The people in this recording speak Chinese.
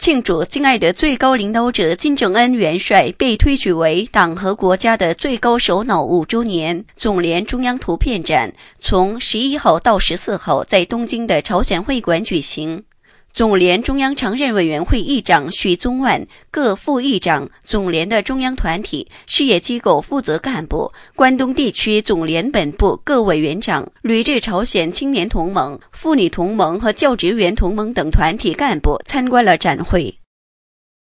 庆祝敬爱的最高领导者金正恩元帅被推举为党和国家的最高首脑5周年，总联中央图片展从11号到14号在东京的朝鲜会馆举行。总联中央常任委员会议长许宗万、各副议长、总联的中央团体、事业机构负责干部、关东地区总联本部各委员长、旅日朝鲜青年同盟、妇女同盟和教职员同盟等团体干部参观了展会。